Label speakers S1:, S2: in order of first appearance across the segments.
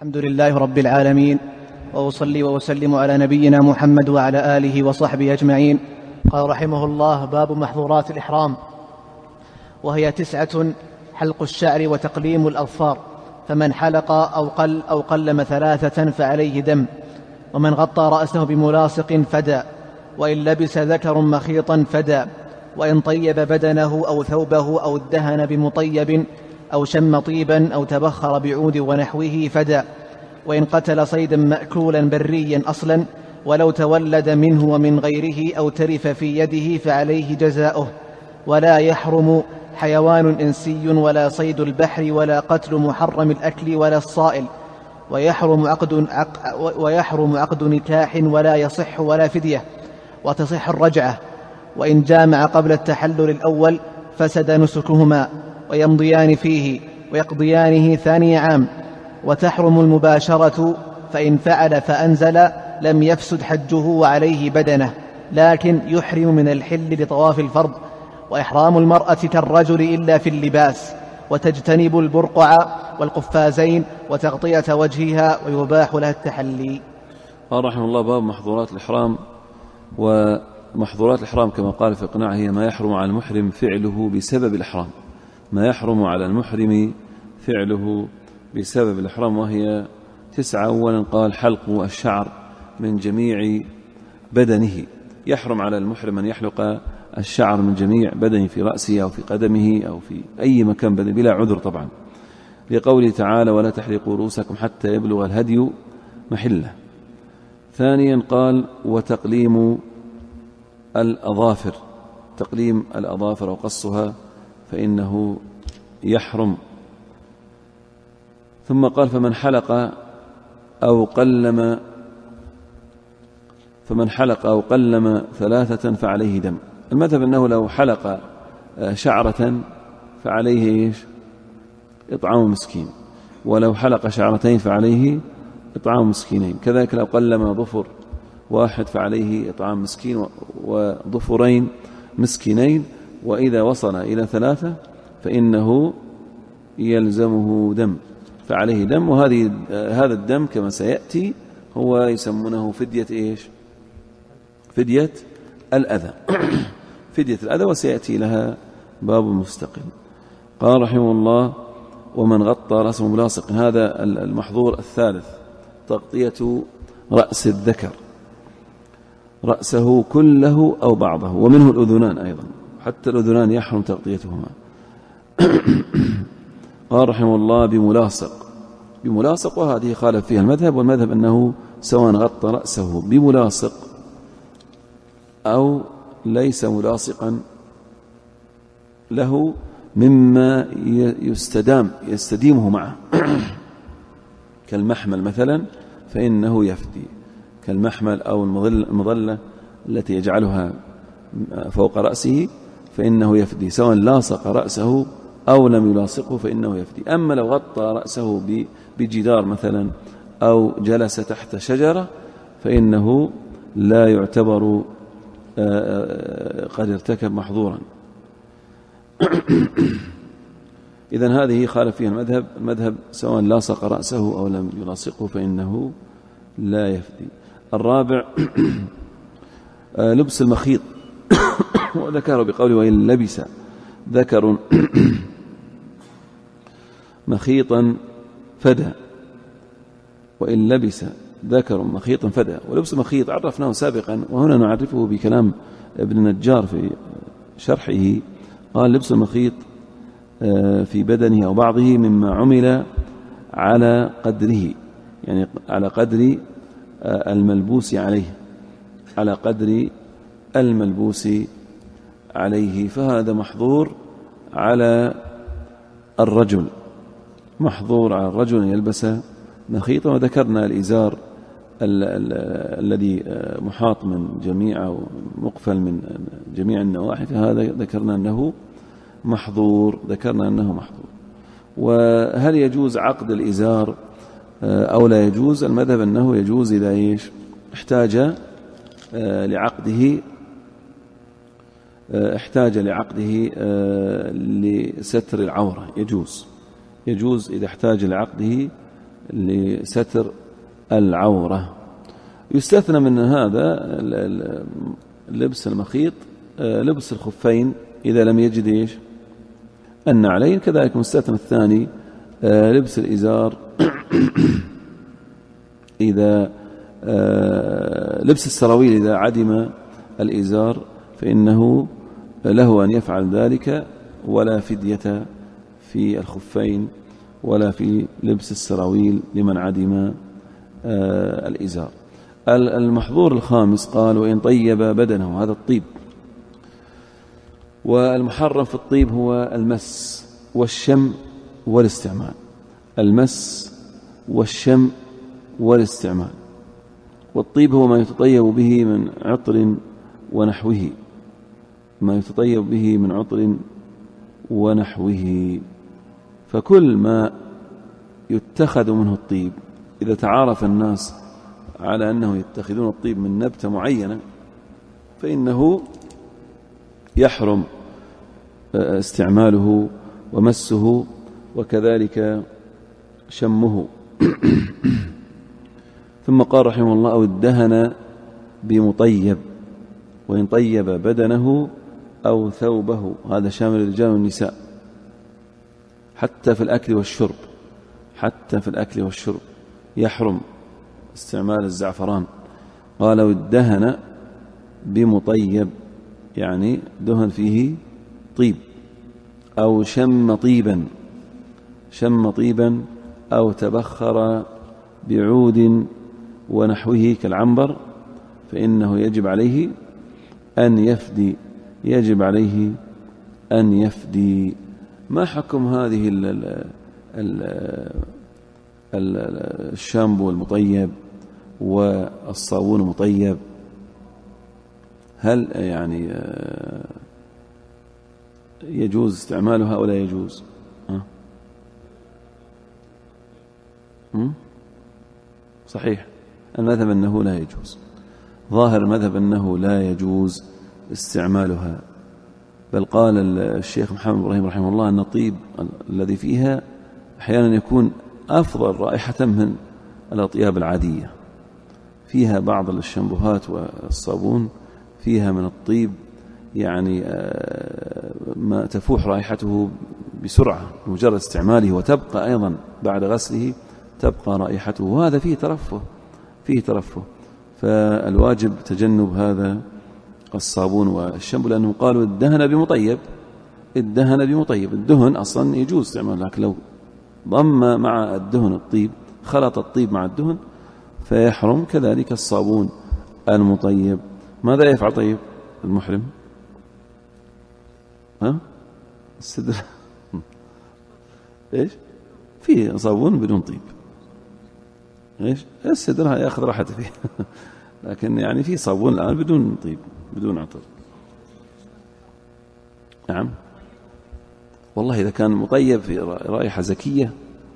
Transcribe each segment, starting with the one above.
S1: الحمد لله رب العالمين، وأصلي وأسلم على نبينا محمد وعلى آله وصحبه أجمعين. قال رحمه الله: باب محظورات الإحرام، وهي 9: حلق الشعر وتقليم الأظفار، فمن حلق أو قلم 3 فعليه دم، ومن غطى رأسه بملاصق فدى، وإن لبس ذكر مخيطا فدى، وإن طيب بدنه أو ثوبه أو ادهن بمطيب أو شم طيبا أو تبخر بعود ونحوه فدى، وإن قتل صيدا مأكولا بريا أصلا ولو تولد منه ومن غيره أو ترف في يده فعليه جزاؤه. ولا يحرم حيوان إنسي ولا صيد البحر ولا قتل محرم الأكل ولا الصائل، ويحرم عقد نكاح ولا يصح ولا فدية، وتصح الرجعة. وإن جامع قبل التحلل الأول فسد نسكهما، ويمضيان فيه ويقضيانه ثاني عام. وتحرم المباشرة، فإن فعل فأنزل لم يفسد حجه وعليه بدنه، لكن يحرم من الحل لطواف الفرض. وإحرام المرأة كالرجل إلا في اللباس، وتجتنب البرقع والقفازين وتغطية وجهها، ويباح لها التحلي.
S2: قال رحمه الله: باب محظورات الإحرام. ومحظورات الإحرام كما قال في إقناعه هي ما يحرم على المحرم فعله بسبب الإحرام، ما يحرم على المحرم فعله بسبب الإحرام، وهي 9. أولا قال: حلق الشعر من جميع بدنه، يحرم على المحرم أن يحلق الشعر من جميع بدنه، في رأسه أو في قدمه أو في أي مكان بدنه بلا عذر طبعا، لقوله تعالى: ولا تحلقوا رؤوسكم حتى يبلغ الهدي محله. ثانيا قال: وتقليم الأظافر، تقليم الأظافر أو قصها فإنه يحرم. ثم قال: فمن حلق أو قلم 3 فعليه دم. المذهب أنه لو حلق شعرة فعليه إطعام مسكين، ولو حلق شعرتين فعليه إطعام مسكينين، كذلك لو قلم ظفر واحد فعليه إطعام مسكين وظفرين مسكينين، وإذا وصل إلى 3 فإنه يلزمه دم، فعليه دم. هذا الدم كما سيأتي هو يسمونه فدية فدية الأذى فدية الأذى، وسيأتي لها باب مستقل. قال رحمه الله: ومن غطى رأسه ملاصق. هذا المحظور الثالث، تغطية رأس الذكر، رأسه كله أو بعضه، ومنه الأذنان أيضا، حتى الأذنان يحرم تغطيتهما. قال رحمه الله: بملاصق، وهذه خالف فيها المذهب، والمذهب أنه سواء غطى رأسه بملاصق أو ليس ملاصقا له مما يستديمه معه كالمحمل مثلا فإنه يفدي، كالمحمل أو المظلة التي يجعلها فوق رأسه فإنه يفدي، سواء لاصق رأسه أو لم يلاصقه فإنه يفدي. أما لو غطى رأسه بجدار مثلا أو جلس تحت شجرة فإنه لا يعتبر قد ارتكب محظورا. إذن هذه خالف فيها المذهب سواء لاصق رأسه أو لم يلاصقه فإنه لا يفدي. الرابع: لبس المخيط، وذكره بقوله: وإن لبس ذكر مخيطا فدى، وإن لبس ذكر مخيطا فدى. ولبس المخيط عرفناه سابقا، وهنا نعرفه بكلام ابن النجار في شرحه. قال: لبس المخيط في بدنه أو بعضه مما عمل على قدره، يعني على قدر الملبوس عليه، على قدر الملبوس عليه، فهذا محظور على الرجل، محظور على الرجل أن يلبس مخيطا. وذكرنا الإزار الذي محاط من جميع أو مقفل من جميع النواحي، فهذا ذكرنا أنه محظور. وهل يجوز عقد الإزار أو لا يجوز؟ المذهب أنه يجوز إذا احتاج لعقده لستر العورة، يجوز إذا احتاج لعقده لستر العورة. يستثنى من هذا لبس المخيط لبس الخفين إذا لم يجد النعلين. كذلك مستثنى الثاني لبس الإزار إذا لبس السراويل إذا عدم الإزار فإنه له أن يفعل ذلك، ولا فدية في الخفين ولا في لبس السراويل لمن عدم الإزار. المحظور الخامس قال وإن طيب بدنه، هذا الطيب. والمحرم في الطيب هو المس والشم والاستعمال، المس والشم والاستعمال. والطيب هو ما يتطيب به من عطر ونحوه، ما يتطيب به من عطر ونحوه. فكل ما يتخذ منه الطيب، إذا تعارف الناس على أنه يتخذون الطيب من نبتة معينة فإنه يحرم استعماله ومسه وكذلك شمه. ثم قال رحمه الله أو ادهن بمطيب، وإن طيب بدنه أو ثوبه، هذا شامل الرجال والنساء حتى في الأكل والشرب، حتى في الأكل والشرب يحرم استعمال الزعفران. قال وادهن بمطيب يعني دهن فيه طيب، أو شم طيبا، شم طيبا، أو تبخر بعود ونحوه كالعنبر فإنه يجب عليه أن يفدي، يجب عليه أن يفدي. ما حكم هذه الشامبو المطيب والصابون المطيب؟ هل يعني يجوز استعمالها أو لا يجوز؟ صحيح المذهب أنه لا يجوز، ظاهر المذهب أنه لا يجوز استعمالها، بل قال الشيخ محمد إبراهيم رحمه الله أن الطيب الذي فيها أحيانا يكون أفضل رائحة من الأطياب العادية. فيها بعض الشامبوهات والصابون فيها من الطيب يعني ما تفوح رائحته بسرعة بمجرد استعماله، وتبقى أيضا بعد غسله تبقى رائحته، وهذا فيه ترفه، فيه ترفه. فالواجب تجنب هذا الصابون والشامبو، لأنه قالوا الدهن بمطيب، الدهن بمطيب، الدهن أصلا يجوز استعماله، لكن لو ضم مع الدهن الطيب، خلط الطيب مع الدهن فيحرم. كذلك الصابون المطيب. ماذا يفعل طيب المحرم؟ السدر ايش؟ في صابون بدون طيب، ايش؟ السدر ياخذ راحته فيه لكن يعني في صابون الآن بدون طيب، بدون عطر. نعم والله إذا كان مطيب في رائحة زكية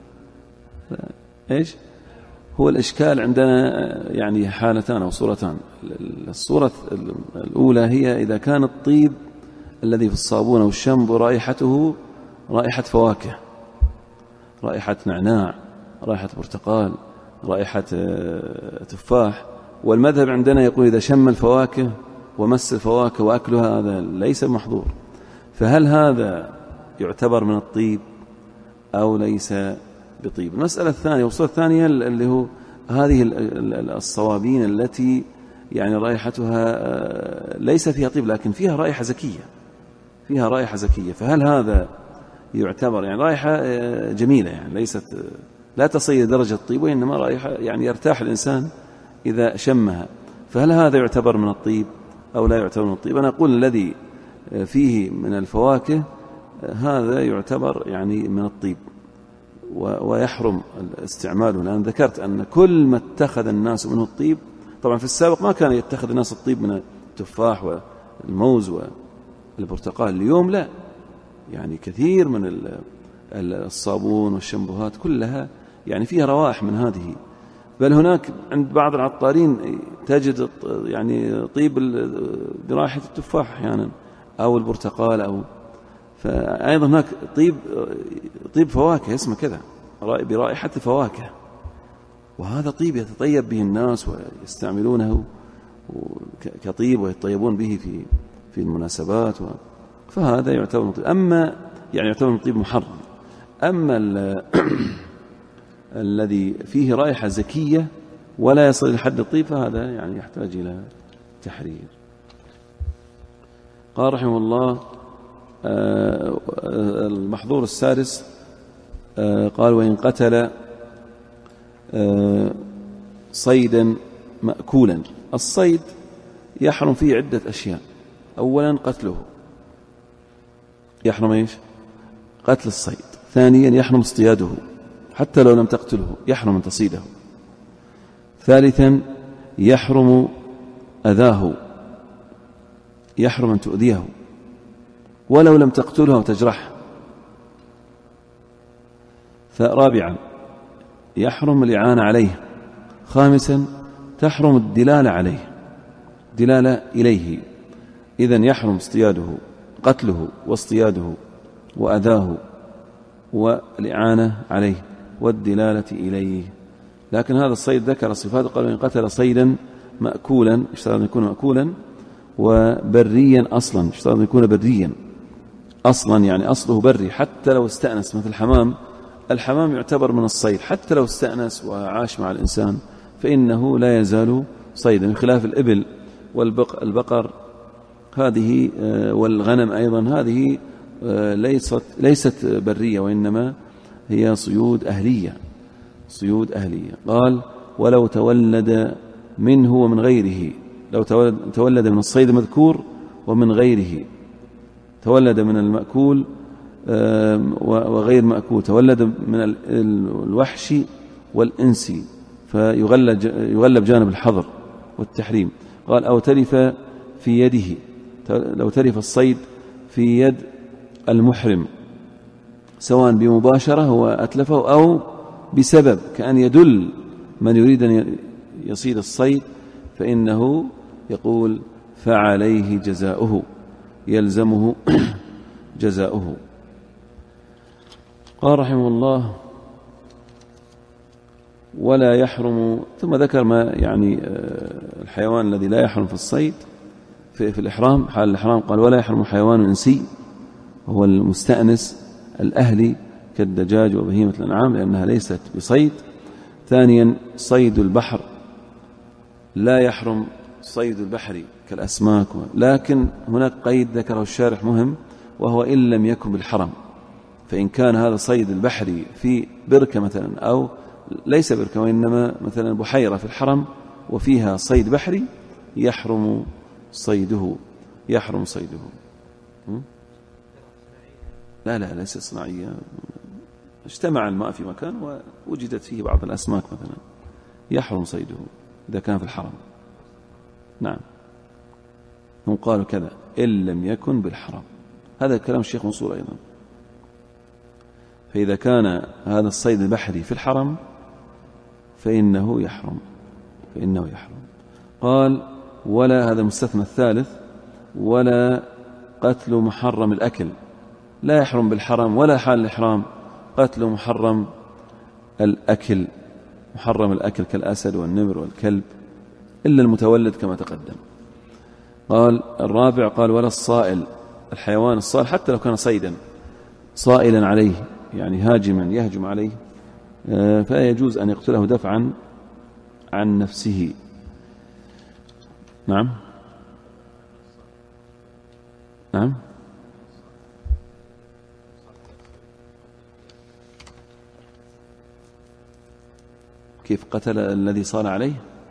S2: ايش؟ هو الإشكال عندنا يعني حالتان أو صورتان. الصورة الأولى هي إذا كان الطيب الذي في الصابون أو الشامبو رائحته رائحة فواكه، رائحة نعناع، رائحة برتقال، رائحة تفاح، والمذهب عندنا يقول إذا شم الفواكه ومس الفواكه وأكلها هذا ليس محظور. فهل هذا يعتبر من الطيب أو ليس بطيب؟ المسألة الثانية والصورة الثانية اللي هو هذه الصوابين التي يعني رائحتها ليس فيها طيب لكن فيها رائحة زكية، فيها رائحة زكية، فهل هذا يعتبر يعني رائحة جميلة، يعني ليست لا تصل درجة الطيب، وإنما رائحة يعني يرتاح الإنسان إذا شمها، فهل هذا يعتبر من الطيب أو لا يعتبر من الطيب؟ أنا أقول الذي فيه من الفواكه هذا يعتبر يعني من الطيب ويحرم استعماله، لأن ذكرت أن كل ما اتخذ الناس منه الطيب، طبعا في السابق ما كان يتخذ الناس الطيب من التفاح والموز والبرتقال، اليوم لا، يعني كثير من الصابون والشامبوهات كلها يعني فيها روائح من هذه، بل هناك عند بعض العطارين تجد يعني طيب برائحة التفاح أحيانا أو البرتقال، أو فأيضا هناك طيب فواكه اسمه كذا برائحة فواكه، وهذا طيب يتطيب به الناس ويستعملونه كطيب ويتطيبون به في المناسبات، فهذا يعتبر طيب. أما يعني يعتبر طيب محرم. أما الذي فيه رائحة زكية ولا يصل لحد الطيب فهذا يعني يحتاج إلى تحرير. قال رحمه الله المحظور السادس قال وإن قتل صيدا مأكولا. الصيد يحرم فيه عدة أشياء. أولا قتله، يحرم إيش؟ قتل الصيد. ثانيا يحرم اصطياده حتى لو لم تقتله، يحرم أن تصيده. ثالثا يحرم أذاه، يحرم أن تؤذيه ولو لم تقتله وتجرحه. رابعا يحرم الإعانة عليه. خامسا تحرم الدلالة عليه، دلالة إليه. إذن يحرم اصطياده، قتله واصطياده وأذاه والإعانة عليه والدلالة إليه. لكن هذا الصيد ذكر صفات، قال إن قتل صيدا مأكولا، اشترط أن يكون مأكولا، وبريا أصلا، اشترط أن يكون بريا أصلا، يعني أصله بري. حتى لو استأنس مثل الحمام، الحمام يعتبر من الصيد، حتى لو استأنس وعاش مع الإنسان فإنه لا يزال صيدا، بخلاف الإبل والبقر هذه والغنم أيضا، هذه ليست برية وإنما هي صيود أهلية، صيود أهلية. قال ولو تولد منه ومن غيره، لو تولد من الصيد المذكور ومن غيره، تولد من المأكول وغير مأكول، تولد من الوحش والإنس، فيغلب جانب الحظر والتحريم. قال أو تلف في يده، لو تلف الصيد في يد المحرم سواء بمباشرة هو أتلفه أو بسبب، كأن يدل من يريد أن يصيد الصيد، فإنه يقول فعليه جزاؤه، يلزمه جزاؤه. قال رحمه الله ولا يحرم، ثم ذكر ما يعني الحيوان الذي لا يحرم في الصيد في الإحرام، حال الإحرام. قال ولا يحرم حيوان إنسي، هو المستأنس الأهلي كالدجاج وبهيمة الأنعام لأنها ليست بصيد. ثانيا صيد البحر، لا يحرم صيد البحر كالأسماك، لكن هناك قيد ذكره الشارح مهم، وهو إن لم يكن بالحرم. فإن كان هذا صيد البحر في بركة مثلا، أو ليس بركة وإنما مثلا بحيرة في الحرم وفيها صيد بحري، يحرم صيده، يحرم صيده. لا ليس صناعية، اجتمع الماء في مكان ووجدت فيه بعض الأسماك مثلا، يحرم صيده إذا كان في الحرم. نعم، هم قالوا كذا إن لم يكن بالحرم، هذا كلام الشيخ منصور أيضا. فإذا كان هذا الصيد البحري في الحرم فإنه يحرم، فإنه يحرم. قال ولا، هذا المستثنى الثالث، ولا قتل محرم الأكل، لا يحرم بالحرم ولا حال الإحرام قتل محرم الأكل، محرم الأكل كالأسد والنمر والكلب، إلا المتولد كما تقدم. قال الرابع، قال ولا الصائل، الحيوان الصائل حتى لو كان صيدا صائلا عليه، يعني هاجما يهجم عليه، فلا يجوز أن يقتله دفعا عن نفسه. نعم نعم، كيف قتل الذي صال عليه؟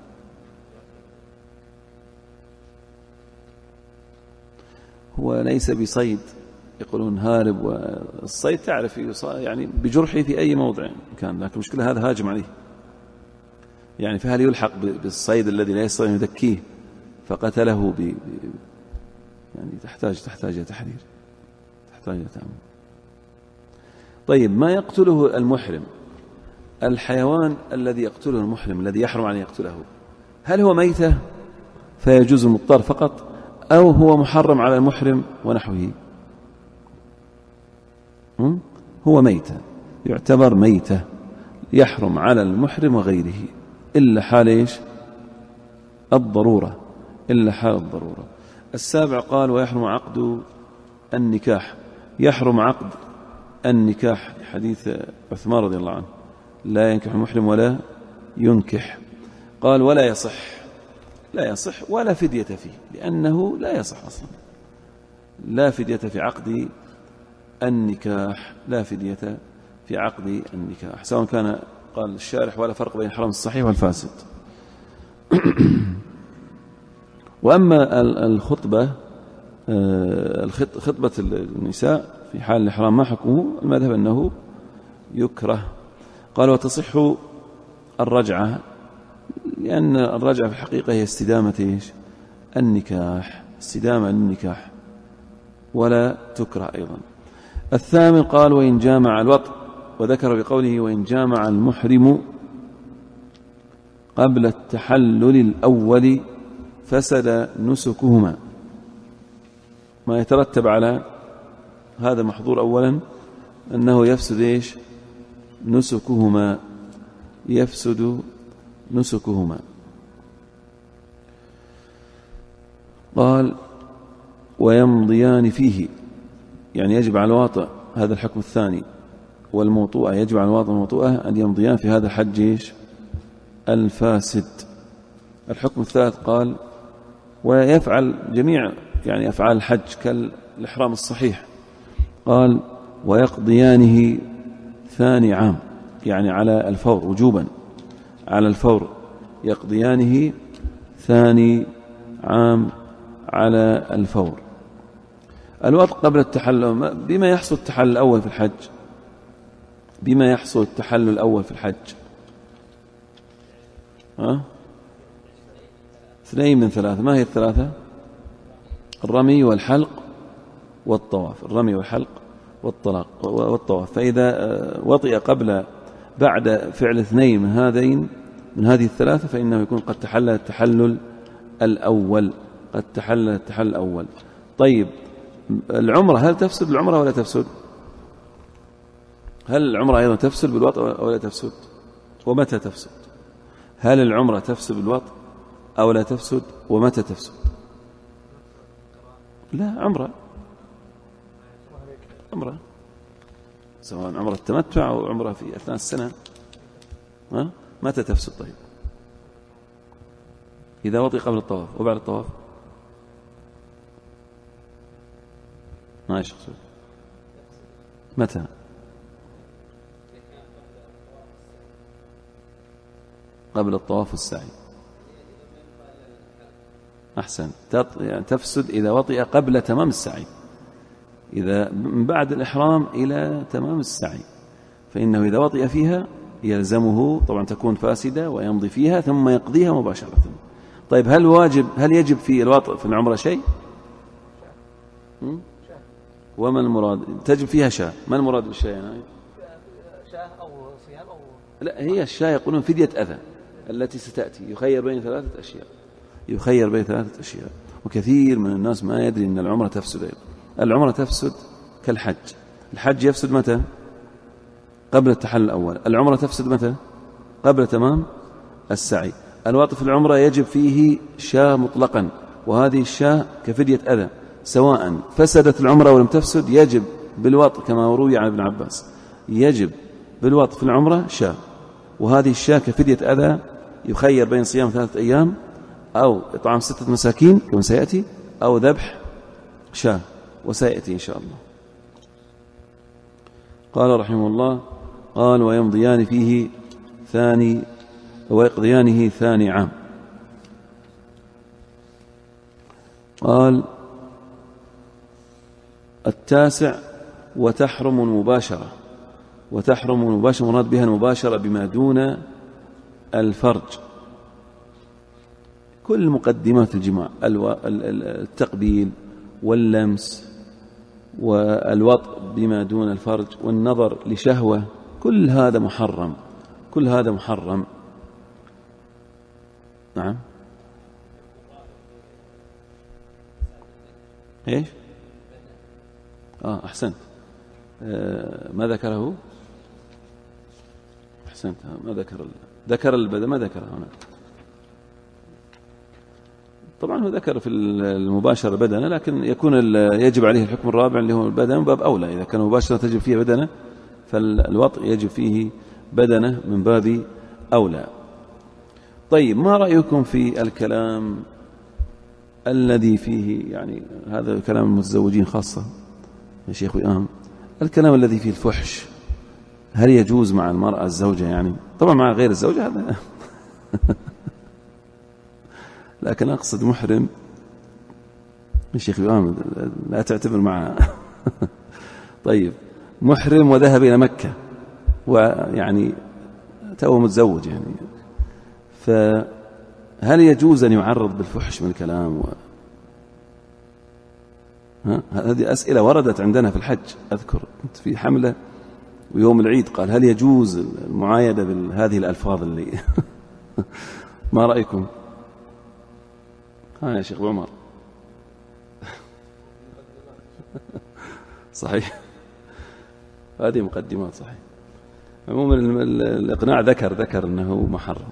S2: هو ليس بصيد، يقولون هارب، والصيد تعرف يعني بجرحه في أي موضع كان، لكن المشكلة هذا هاجم عليه، يعني فهل يلحق بالصيد الذي لا يستطيع أن يذكيه فقتله يعني تحتاج إلى تحرير، تحتاج إلى تأمل. طيب ما يقتله المحرم، الحيوان الذي يقتله المحرم الذي يحرم عليه يقتله، هل هو ميتة فيجوز المضطر فقط، أو هو محرم على المحرم ونحوه؟ هو ميتة، يعتبر ميتة، يحرم على المحرم وغيره إلا حال إيش؟ الضرورة، إلا حال الضرورة. السابع قال ويحرم عقد النكاح. يحرم عقد النكاح حديث عثمان رضي الله عنه لا ينكح المحرم ولا ينكح. قال ولا يصح، لا يصح ولا فدية فيه، لأنه لا يصح أصلا، لا فدية في عقد النكاح، لا فدية في عقد النكاح، سواء كان قال الشارح ولا فرق بين الحرام الصحيح والفاسد. وأما الخطبة، خطبة النساء في حال الإحرام ما حكمه؟ المذهب أنه يكره. قال وتصح الرجعة، لأن الرجعة في الحقيقة هي استدامة إيش؟ النكاح، استدامة للنكاح، ولا تكره أيضا. الثامن قال وإن جامع الوطء، وذكر بقوله وإن جامع المحرم قبل التحلل الأول فسد نسكهما. ما يترتب على هذا المحظور أولا أنه يفسد إيش؟ نسكهما، يفسد نسكهما. قال ويمضيان فيه، يعني يجب على الواطئ، هذا الحكم الثاني، والموطوءة يجب على الواطئ والموطوءة أن يمضيان في هذا الحج إيش؟ الفاسد. الحكم الثالث قال ويفعل جميع يعني أفعال الحج كالإحرام الصحيح. قال ويقضيانه ثاني عام، يعني على الفور وجوبا، على الفور يقضيانه ثاني عام على الفور. الوطء قبل التحلل، بما يحصل التحلل الأول في الحج؟ بما يحصل التحلل الأول في الحج؟ اثنين من ثلاثة. ما هي الثلاثة؟ الرمي والحلق والطواف، الرمي والحلق والطواف. فإذا وطئ بعد فعل اثنين من هذه الثلاثة فإنه يكون قد تحلل التحلل الأول، قد تحلل التحلل الأول. طيب العمرة، هل تفسد العمرة ولا تفسد؟ هل العمرة أيضا تفسد بالوطء أو لا تفسد؟ ومتى تفسد؟ هل العمرة تفسد بالوطء أو لا تفسد؟ ومتى تفسد؟ لا، عمرة سواء عمرة التمتع أو عمرة في أثناء السنة. متى تفسد؟ طيب إذا وطئ قبل الطواف وبعد الطواف ما يشخص. متى؟ قبل الطواف والسعي. أحسن، يعني تفسد إذا وطئ قبل تمام السعي، إذا من بعد الإحرام إلى تمام السعي، فإنه إذا وطئ فيها يلزمه طبعا تكون فاسدة ويمضي فيها ثم يقضيها مباشرة. طيب هل يجب في الوطئ في العمرة شيء؟ وما المراد؟ تجب فيها شاة. ما المراد بالشاة يعني؟
S1: شاة أو صيام أو
S2: لا، هي الشاة يقولون فدية أذى التي ستأتي، يخير بين ثلاثة أشياء. وكثير من الناس ما يدري أن العمرة تفسد أيضا. العمرة تفسد كالحج. الحج يفسد متى؟ قبل التحلل الأول. العمرة تفسد متى؟ قبل تمام السعي. الوطء في العمرة يجب فيه شاة مطلقا، وهذه الشاة كفدية أذى، سواء فسدت العمرة ولم تفسد يجب بالوطء، كما روي عن ابن عباس يجب بالوطء في العمرة شاة، وهذه الشاة كفدية أذى، يخير بين صيام 3 أيام أو إطعام 6 مساكين كما سيأتي، أو ذبح شاة، وسيأتي إن شاء الله. قال رحمه الله قال ويقضيانه ثاني عام. قال التاسع وتحرم المباشرة. مراد بها المباشرة بما دون الفرج، كل مقدمات الجماع، التقبيل واللمس والوطء بما دون الفرج والنظر لشهوة، كل هذا محرم. نعم. ايش؟ أحسنت. ما ذكره؟ أحسنت. ما ذكر البدن، ما ذكر هنا. طبعا هو ذكر في المباشرة بدنة، لكن يكون يجب عليه الحكم الرابع اللي هو البدن باب أولى. إذا كان مباشرة تجب فيه بدنة، فالوطء يجب فيه بدنة من باب أولى. طيب، ما رأيكم في الكلام الذي فيه، يعني هذا كلام المتزوجين خاصة يا شيخ وئام، الكلام الذي فيه الفحش، هل يجوز مع المرأة الزوجة؟ يعني طبعا مع غير الزوجة هذا لكن أقصد محرم يا شيخ وئام، لا تعتبر معها طيب، محرم وذهب إلى مكة، ويعني تو متزوج، يعني فهل يجوز أن يعرض بالفحش من الكلام هذه أسئلة وردت عندنا في الحج. أذكر كنت في حملة ويوم العيد قال هل يجوز المعايدة بهذه الألفاظ اللي ما رأيكم؟ يا شيخ عمر صحيح، هذه مقدمات صحيح. عموما الإقناع ذكر أنه محرم،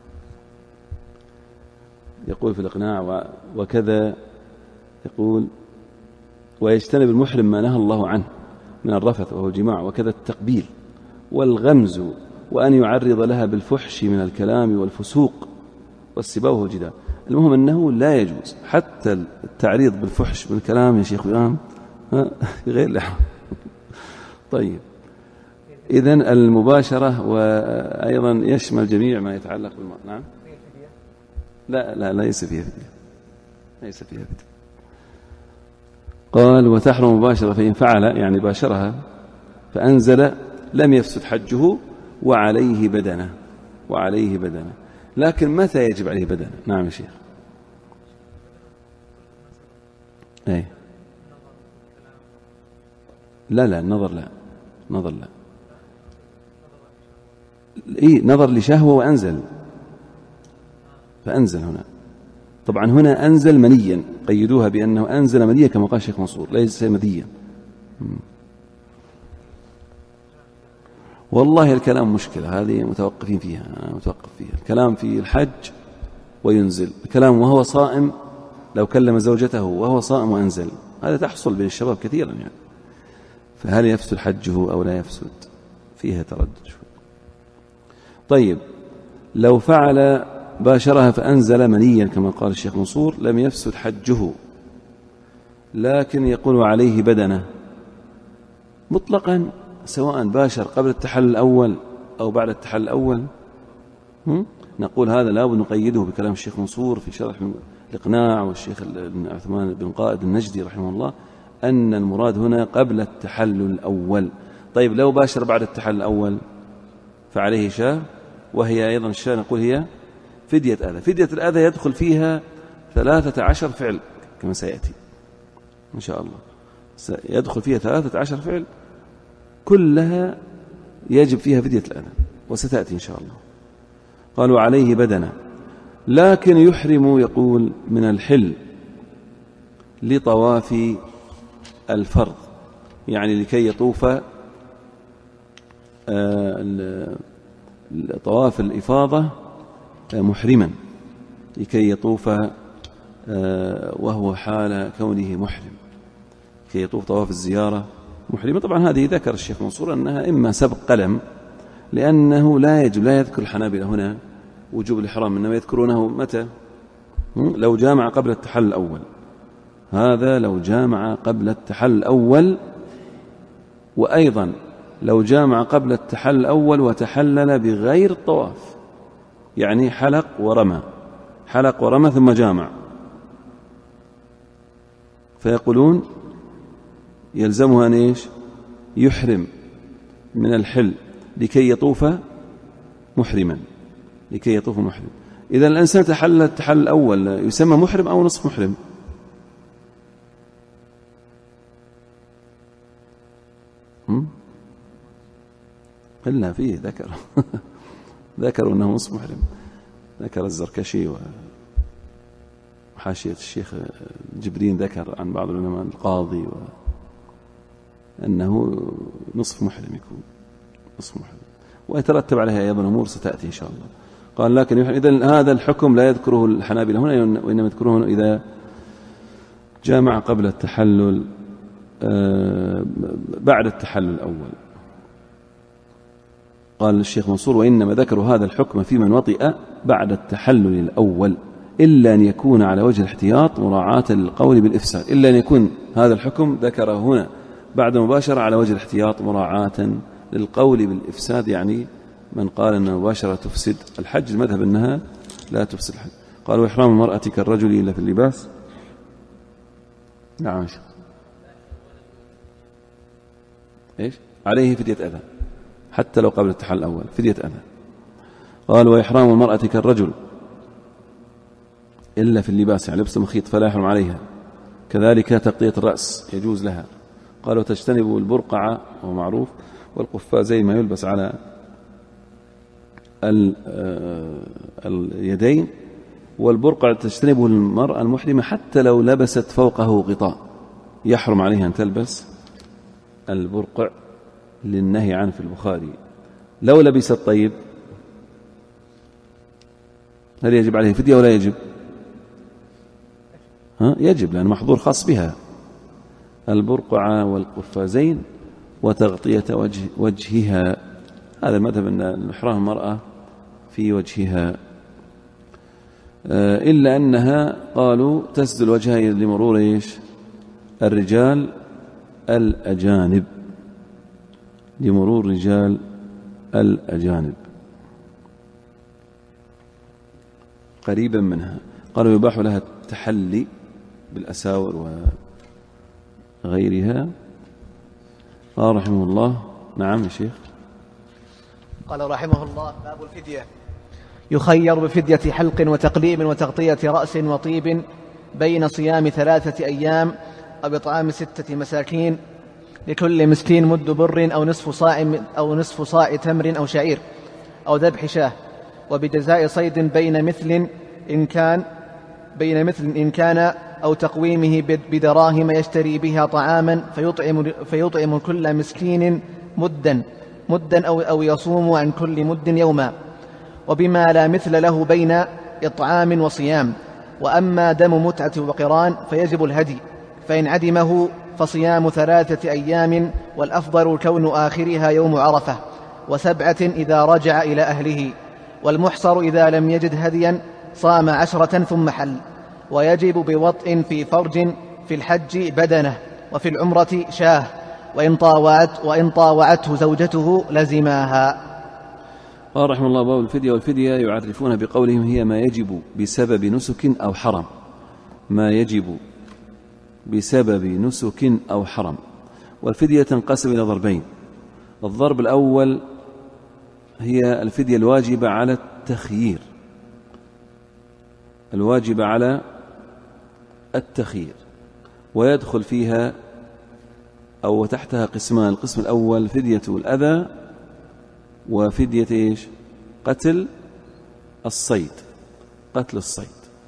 S2: يقول في الإقناع وكذا، يقول ويجتنب المحرم ما نهى الله عنه من الرفث وهو الجماع، وكذا التقبيل والغمز، وأن يعرض لها بالفحش من الكلام والفسوق والسباب والجدال. المهم أنه لا يجوز حتى التعريض بالفحش من الكلام يا شيخ وئام غير الإحرام. طيب، إذن المباشرة وأيضا يشمل جميع ما يتعلق بالمرأة. نعم، لا ليس فيها فدية، ليس فيها فدية. قال وتحرم مباشرة فإن فعل، يعني باشرها فأنزل لم يفسد حجه وعليه بدنه. لكن متى يجب عليه بدنه؟ نعم يا شيخ. أي لا النظر لا نظر لشهوة وأنزل، فأنزل هنا. طبعا هنا أنزل منيا، قيدوها بأنه أنزل منيا كما قال الشيخ منصور، ليس مذيا. والله الكلام مشكلة، هذه متوقف فيها. الكلام في الحج وينزل، الكلام وهو صائم، لو كلم زوجته وهو صائم وأنزل، هذا تحصل بين الشباب كثيرا يعني. فهل يفسد حجه أو لا يفسد؟ فيها تردد. طيب، لو فعل باشرها فأنزل منيا كما قال الشيخ منصور لم يفسد حجه، لكن يقول عليه بدنه مطلقا، سواء باشر قبل التحلل الأول أو بعد التحلل الأول. نقول هذا لا بد نقيده بكلام الشيخ منصور في شرح الإقناع والشيخ عثمان بن قائد النجدي رحمه الله، أن المراد هنا قبل التحلل الأول. طيب، لو باشر بعد التحلل الأول فعليه شاة، وهي أيضا الشاة نقول هي فدية أذى. فدية الأذى يدخل فيها 13 فعل كما سيأتي إن شاء الله، سيدخل فيها 13 فعل كلها يجب فيها فدية الأذى، وستأتي إن شاء الله. قالوا عليه بدنه، لكن يحرم يقول من الحل لطواف الفرض، يعني لكي يطوف طواف الإفاضة محرما، لكي يطوف وهو حال كونه محرم، كي يطوف طواف الزيارة محرمة. طبعا هذه ذكر الشيخ منصور أنها إما سبق قلم، لأنه لا يذكر الحنابلة هنا وجوب الإحرام، إنما يذكرونه متى؟ لو جامع قبل التحلل الأول، هذا لو جامع قبل التحلل الأول. وأيضا لو جامع قبل التحلل الأول وتحلل بغير الطواف، يعني حلق ورمى ثم جامع، فيقولون يلزمها أن إيش؟ يحرم من الحل لكي يطوف محرما، إذا الإنسان تحلل التحلل الأول يسمى محرم أو نصف محرم؟ قلنا فيه ذكروا أنه نصف محرم، ذكر الزركشي وحاشية الشيخ جبرين ذكر عن بعض العلماء القاضي أنه نصف محرم، يكون نصف محرم. ويترتب عليها أيضا أمور ستأتي إن شاء الله. قال لكن إذن هذا الحكم لا يذكره الحنابلة هنا، وإنما يذكره إذا جامع قبل التحلل بعد التحلل الأول. قال الشيخ منصور: وإنما ذكروا هذا الحكم في من وطئ بعد التحلل الأول، إلا أن يكون على وجه الاحتياط مراعاة للقول بالإفساد. إلا أن يكون هذا الحكم ذكره هنا بعد مباشرة على وجه الاحتياط مراعاة للقول بالإفساد، يعني من قال أن المباشرة تفسد الحج، المذهب أنها لا تفسد الحج. قال: وإحرام المرأة كالرجل إلا في اللباس. نعم شيخ. إيش؟ عليه فدية أذى حتى لو قبل التحلل الأول، فدية أذى. قال: وإحرام المرأة كالرجل إلا في اللباس، يعني لبس مخيط فلا يحرم عليها. كذلك تغطية الرأس يجوز لها. قال: وتجتنب البرقع، وهو معروف، والقفازين ما يلبس على اليدين، والبرقع تجتنبه المرأة المحرمة حتى لو لبست فوقه غطاء، يحرم عليها أن تلبس البرقع للنهي عنه في البخاري. لو لبست طيب هل يجب عليه فدية ولا يجب؟ يجب، لأن محظور خاص بها، البرقع والقفازين وتغطية وجهها. هذا مذهب أن إحرام المرأة في وجهها، إلا أنها قالوا تسد الوجه لمرور الرجال الأجانب، لمرور رجال الأجانب قريبا منها. قالوا يباح لها التحلي بالأساور وغيرها. قال رحمه الله: نعم يا شيخ.
S1: قال رحمه الله: باب الفدية. يخير بفدية حلق وتقليم وتغطية رأس وطيب بين صيام 3 أيام أو إطعام 6 مساكين، لكل مسكين مد بر أو نصف صاع تمر أو شعير، أو ذبح شاه، وبجزاء صيد بين مثل إن كان أو تقويمه بدراهم يشتري بها طعاما فيطعم كل مسكين مدا أو يصوم عن كل مد يوما، وبما لا مثل له بين إطعام وصيام. وأما دم متعة وقران فيجب الهدي، فإن عدمه فصيام 3 أيام، والأفضل كون آخرها يوم عرفة، و7 إذا رجع إلى أهله. والمحصر إذا لم يجد هديا صام 10 ثم حل. ويجب بوطء في فرج في الحج بدنه، وفي العمرة شاه، وإن طاوعته زوجته لزماها.
S2: قال رحمه الله: باب الفدية. والفدية يعرفون بقولهم هي ما يجب بسبب نسك أو حرم، ما يجب بسبب نسك أو حرم. والفدية تنقسم إلى ضربين: الضرب الأول هي الفدية الواجبة على التخيير، الواجبة على التخيير، ويدخل فيها أو تحتها قسمان: القسم الأول فدية الأذى، وفدية قتل الصيد، قتل الصيد.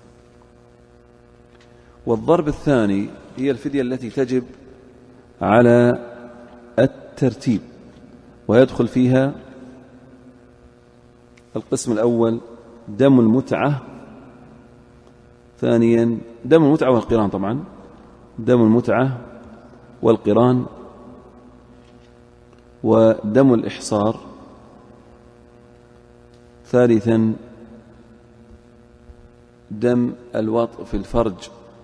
S2: والضرب الثاني هي الفدية التي تجب على الترتيب، ويدخل فيها القسم الأول دم المتعة، ثانيا دم المتعة والقران، طبعا دم المتعة والقران، ودم الإحصار، ثالثا دم الوطء في الفرج،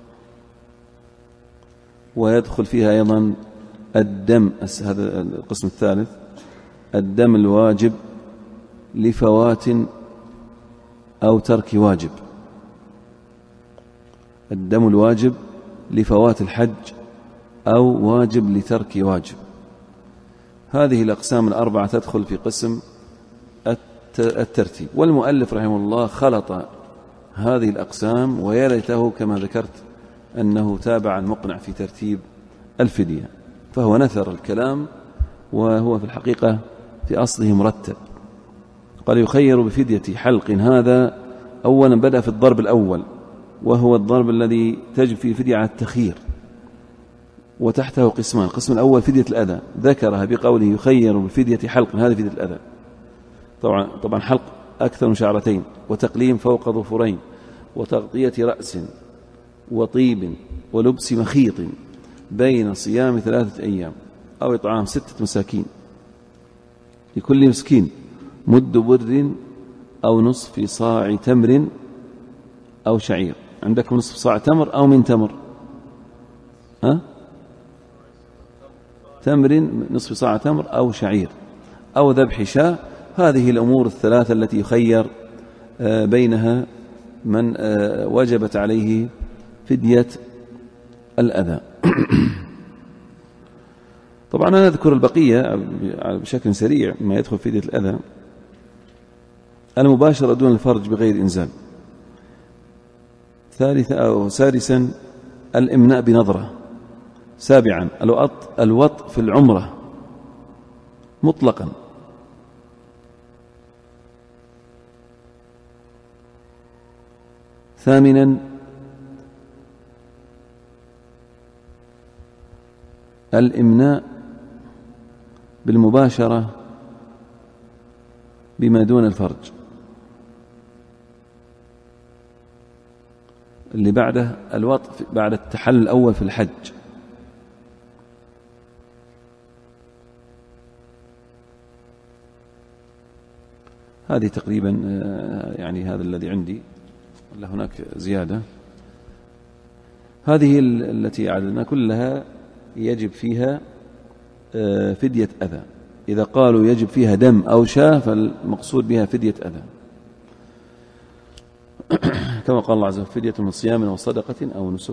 S2: ويدخل فيها أيضا الدم، هذا القسم الثالث، الدم الواجب لفوات أو ترك واجب، الدم الواجب لفوات الحج أو واجب لترك واجب. هذه الأقسام الأربعة تدخل في قسم الترتيب. والمؤلف رحمه الله خلط هذه الأقسام، ويا ليته كما ذكرت أنه تابع المقنع في ترتيب الفدية، فهو نثر الكلام وهو في الحقيقة في أصله مرتب. قال: يخير بفدية حلق. هذا أولا بدأ في الضرب الأول، وهو الضرب الذي تجب فيه الفدية على التخيير، وتحته قسمان: القسم الأول فدية الأذى، ذكرها بقوله يخير بفدية حلق، هذه فدية الأذى. طبعا حلق أكثر من شعرتين، وتقليم فوق ظفرين، وتغطية رأس، وطيب، ولبس مخيط، بين صيام 3 أيام أو إطعام 6 مساكين، لكل مسكين مد بر أو نصف صاع تمر أو شعير. عندكم نصف صاع تمر أو من تمر؟ تمر، نصف صاع تمر أو شعير، أو ذبح شاة. هذه الأمور الثلاثة التي يخير بينها من وجبت عليه فدية الأذى. طبعا أنا أذكر البقية بشكل سريع ما يدخل فدية الأذى. المباشرة دون الفرج بغير إنزال. ثالثا أو سادسا الإمناء بنظرة. سابعا الوطء في العمرة مطلقا. ثامنا الإمناء بالمباشرة بما دون الفرج. اللي بعده الوطء بعد التحلل الأول في الحج. هذه تقريبا يعني هذا الذي عندي، ولا هناك زيادة؟ هذه التي أعلنا كلها يجب فيها فدية أذى. إذا قالوا يجب فيها دم أو شاة فالمقصود بها فدية أذى، كما قال الله عز وجل: فدية من صيام وصدقة أو نسك.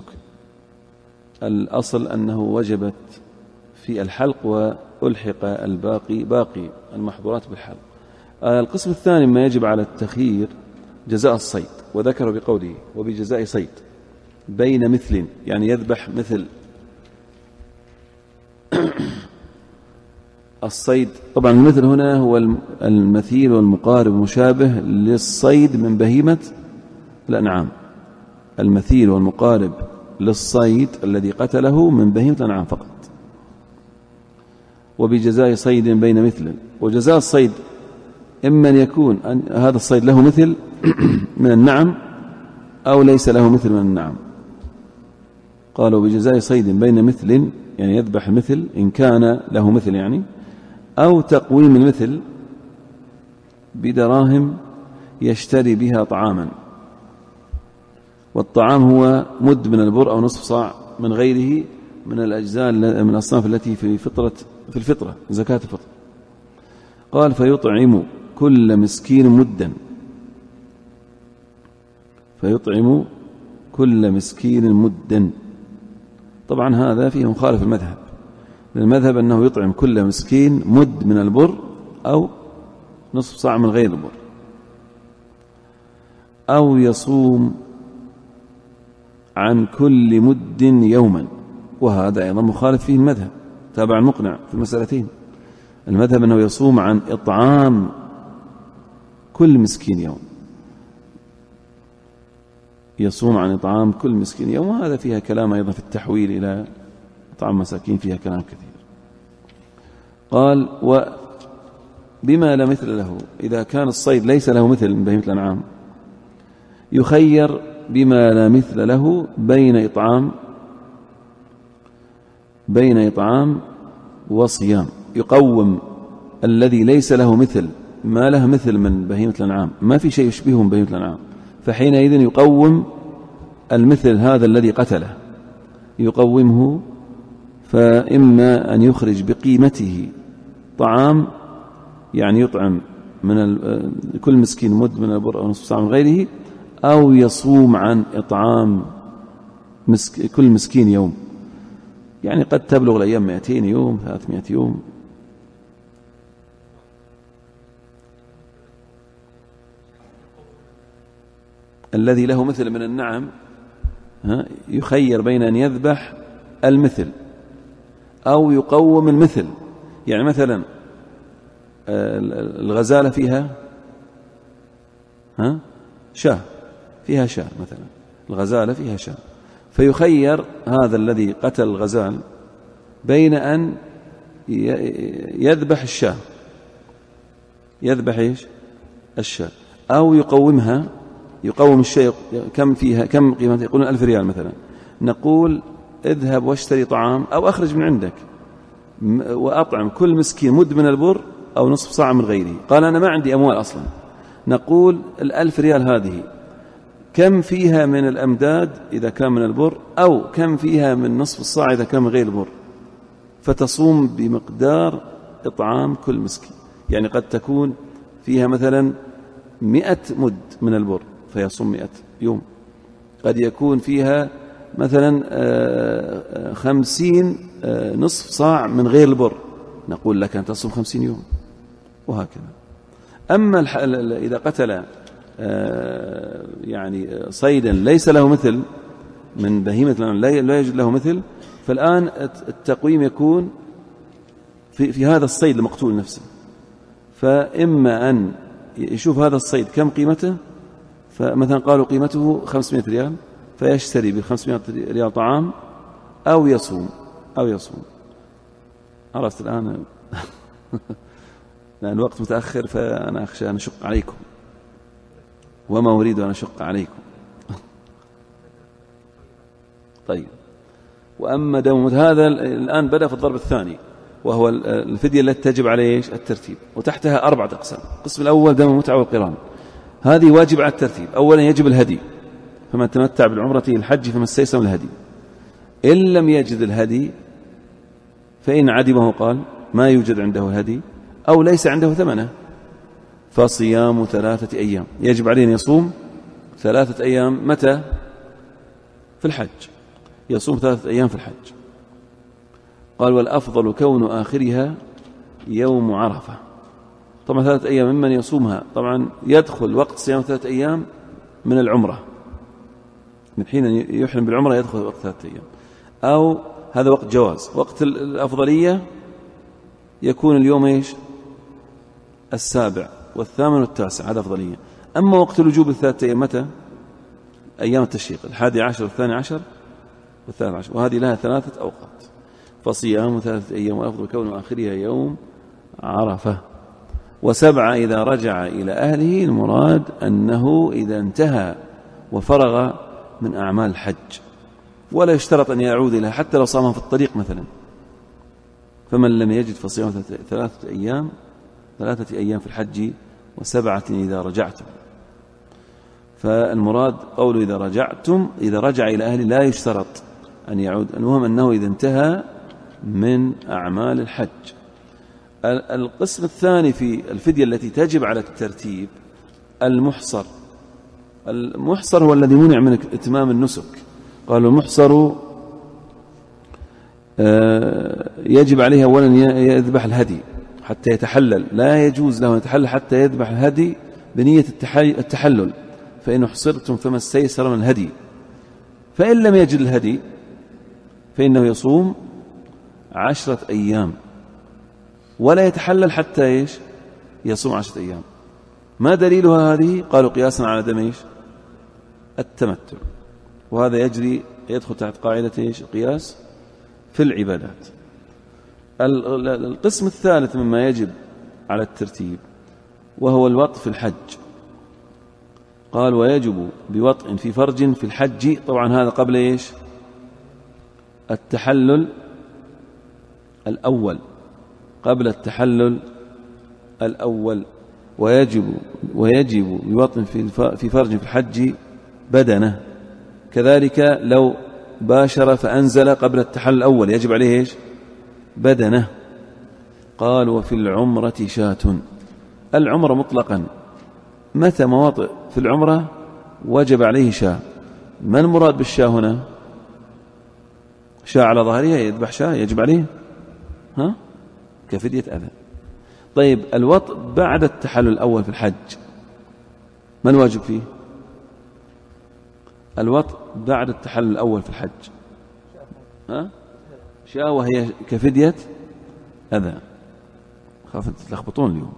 S2: الأصل أنه وجبت في الحلق، وألحق الباقي باقي المحظورات بالحلق. القسم الثاني ما يجب على التخيير جزاء الصيد، وذكر بقوله: وبجزاء صيد بين مثل، يعني يذبح مثل الصيد. طبعا المثل هنا هو المثيل والمقارب المشابه للصيد من بهيمة الأنعام. المثيل والمقارب للصيد الذي قتله من بهيمة الأنعام فقط. وبجزاء صيد بين مثل. وجزاء الصيد إما أن يكون هذا الصيد له مثل من النعم أو ليس له مثل من النعم. قالوا بجزاء صيد بين مثل، يعني يذبح المثل إن كان له مثل يعني، أو تقويم المثل بدراهم يشتري بها طعاما. والطعام هو مد من البر أو نصف صاع من غيره من الأجزاء من الأصناف التي في الفطرة زكاة الفطر. قال: فيطعم كل مسكين مدا. فيطعم كل مسكين مدا. طبعا هذا فيه مخالف المذهب. المذهب أنه يطعم كل مسكين مد من البر أو نصف صاع من غير البر، أو يصوم عن كل مد يوما. وهذا أيضا مخالف فيه المذهب، تابع المقنع في المسألتين. المذهب أنه يصوم عن إطعام كل مسكين يوم، يصوم عن إطعام كل مسكين يوم. وهذا فيها كلام أيضا في التحويل إلى إطعام مساكين، فيها كلام كثير. قال: وبما لا مثل له. إذا كان الصيد ليس له مثل من بهيمة الأنعام يخير بما لا مثل له بين إطعام وصيام. يقوم الذي ليس له مثل ما له مثل من بهيمة الأنعام، ما في شيء يشبهه من بهيمة الأنعام، فحينئذ يقوم المثل هذا الذي قتله، يقومه. فإما أن يخرج بقيمته طعام، يعني يطعم من كل مسكين مد من البر أو نصف صاع من غيره، أو يصوم عن إطعام كل مسكين يوم. يعني قد تبلغ الأيام 200 يوم 300 يوم. الذي له مثل من النعم يخير بين أن يذبح المثل أو يقوم المثل. يعني مثلا الغزالة فيها شاة، فيها شاة مثلا، الغزالة فيها شاة، فيخير هذا الذي قتل الغزال بين أن يذبح الشاة، يذبح إيش؟ الشاة، أو يقومها، يقوم الشيء كم فيها، كم قيمتها، يقولون 1000 ريال مثلا، نقول اذهب واشتري طعام أو أخرج من عندك وأطعم كل مسكين مد من البر أو نصف صاع من غيره. قال أنا ما عندي أموال أصلا. نقول 1000 ريال هذه كم فيها من الأمداد إذا كان من البر، أو كم فيها من نصف الصاع إذا كان من غير البر، فتصوم بمقدار إطعام كل مسكين. يعني قد تكون فيها مثلا 100 مد من البر فيصوم 100 يوم، قد يكون فيها مثلا 50 نصف صاع من غير البر، نقول لك أن تصوم 50 يوم، وهكذا. أما إذا قتل يعني صيدا ليس له مثل من بهيمة الأنعام، لا يجد له مثل، فالآن التقويم يكون في هذا الصيد المقتول نفسه. فإما أن يشوف هذا الصيد كم قيمته، فمثلا قالوا قيمته 500 ريال فيشتري ب500 ريال طعام، أو يصوم عرفت الآن؟ لأن الوقت متأخر فأنا أخشى أن أشق عليكم، وما أريد أن أشق عليكم. طيب، وأما دم هذا الآن بدأ في الضرب الثاني، وهو الفدية التي تجب عليه الترتيب، وتحتها 4 أقسام. القسم الأول دم المتعة والقران، هذه واجب على الترتيب. أولا يجب الهدي، فمن تمتع بالعمرة الحج فما استيسر من الهدي. إن لم يجد الهدي فإن عدمه، قال ما يوجد عنده هدي أو ليس عنده ثمنه، فصيام 3 أيام. يجب عليه أن يصوم 3 أيام. متى؟ في الحج، يصوم 3 أيام في الحج. قال والأفضل كون آخرها يوم عرفة. طبعا 3 أيام ممن يصومها، طبعا يدخل وقت صيام 3 أيام من العمرة، من حين يحرم بالعمرة يدخل وقت 3 أيام، أو هذا وقت جواز. وقت الأفضلية يكون اليوم إيش؟ 7 و8 و9، هذا أفضلية. أما وقت الوجوب 3 أيام متى؟ أيام التشريق، 11 و12 و13، وهذه لها 3 أوقات. فصيام 3 أيام، والأفضل كون آخرها يوم عرفة. 7 إذا رجع إلى أهله، المراد أنه إذا انتهى وفرغ من أعمال الحج، ولا يشترط أن يعود إليها حتى لو صامها في الطريق مثلا. فمن لم يجد فصيام 3 أيام، 3 أيام في الحج، و7 إذا رجعتم. فالمراد قوله إذا رجعتم، إذا رجع إلى أهله لا يشترط أن يعود، المهم أنه إذا انتهى من أعمال الحج. القسم الثاني في الفدية التي تجب على الترتيب المحصر. المحصر هو الذي منع من إتمام النسك. قالوا المحصر يجب عليه أولا يذبح الهدي حتى يتحلل، لا يجوز له أن يتحلل حتى يذبح الهدي بنية التحلل، فإن حصرتم فما استيسر من الهدي. فإن لم يجد الهدي فإنه يصوم 10 أيام ولا يتحلل حتى إيش؟ يصوم 10 أيام. ما دليلها هذه؟ قالوا قياسا على دم إيش؟ التمتع، وهذا يدخل تحت قاعدة إيش؟ القياس في العبادات. القسم الثالث مما يجب على الترتيب وهو الوطء في الحج. قال ويجب بوطء في فرج في الحج، طبعا هذا قبل إيش؟ التحلل الأول، قبل التحلل الأول. ويجب بوطء في فرج في الحج بدنه، كذلك لو باشر فأنزل قبل التحلل الأول يجب عليه إيش؟ بدنه. قال وفي العمرة شاة. العمرة مطلقا متى مواطئ في العمرة وجب عليه شاة. ما المراد بالشاة هنا؟ شاة على ظهرها يذبح شاة يجب عليه كفدية أذى. طيب الوطء بعد التحلل الأول في الحج ما الواجب فيه؟ الوطء بعد التحلل الأول في الحج شاة، وهي كفدية أذى. خاف تلخبطون اليوم،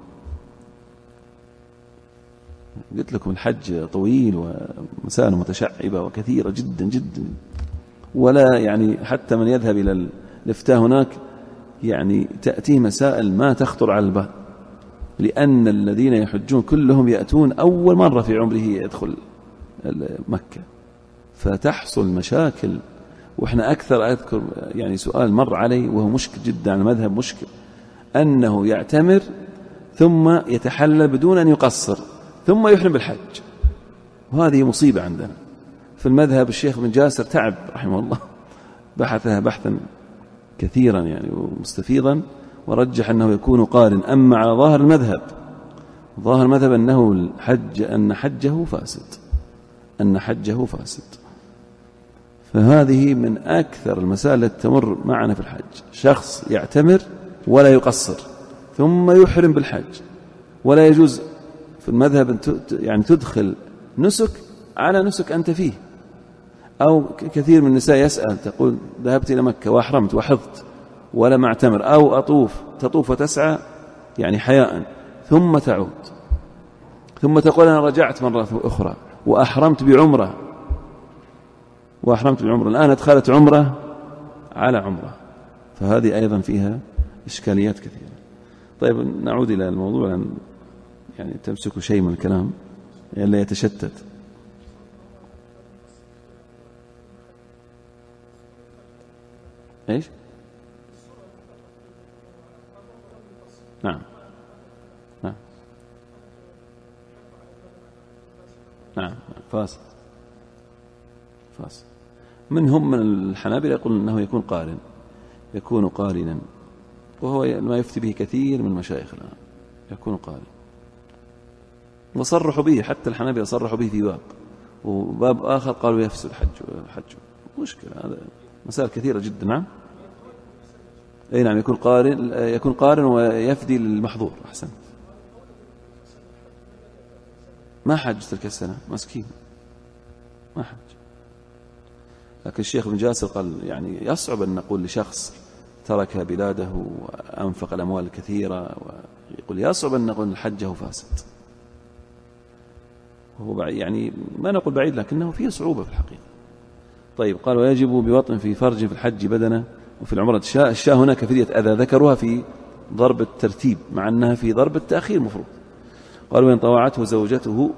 S2: قلت لكم الحج طويل ومسائل متشعبة وكثيرة جدا جدا، ولا يعني حتى من يذهب إلى الإفتاء هناك يعني تأتيه مسائل ما تخطر على البال. لأن الذين يحجون كلهم يأتون أول مرة في عمره يدخل مكة، فتحصل مشاكل. وإحنا أذكر يعني سؤال مر علي وهو مشكل جدا على المذهب، مشكل أنه يعتمر ثم يتحلل بدون أن يقصر ثم يحرم بالحج، وهذه مصيبة عندنا في المذهب. الشيخ بن جاسر تعب رحمه الله، بحثها بحثا كثيرا يعني ومستفيضا، ورجح أنه يكون قارن. أما على ظاهر المذهب، ظاهر المذهب أنه الحج أن حجه فاسد. فهذه من أكثر المسائل التي تمر معنا في الحج، شخص يعتمر ولا يقصر ثم يحرم بالحج، ولا يجوز في المذهب أن يعني تدخل نسك على نسك أنت فيه. أو كثير من النساء يسأل تقول ذهبت إلى مكة وأحرمت وحضت ولم أعتمر، أو تطوف وتسعى يعني حياء ثم تعود، ثم تقول أنا رجعت مرة أخرى وأحرمت بعمرة الآن أدخلت عمرة على عمرة، فهذه أيضا فيها إشكاليات كثيرة. طيب نعود إلى الموضوع، يعني تمسكوا شيء من الكلام لا يتشتت. إيش؟ نعم فاسد. منهم من الحنابلة يقول أنه يكون قارنا، وهو ما يفتي به كثير من المشايخ الآن، يكون قارن. وصرحوا به، حتى الحنابلة صرحوا به في باب، وباب آخر قالوا يفسد الحج. مشكلة، هذا مسائل كثيرة جدا. نعم أي نعم، يكون قارن ويفدي للمحظور. أحسن. ما حج تلك السنة، مسكين ما حج. لكن الشيخ بن جاسر قال يعني يصعب أن نقول لشخص ترك بلاده وأنفق الأموال الكثيرة، ويقول يصعب أن نقول حجه فاسد. وهو يعني ما نقول بعيد، لكنه فيه صعوبة في الحقيقة. طيب قال ويجب بوطن في فرج في الحج بدنه، وفي العمرة الشاة هناك فدية أذى، ذكروها في ضرب الترتيب مع أنها في ضرب التأخير مفروض. قال وإن طوعته زوجته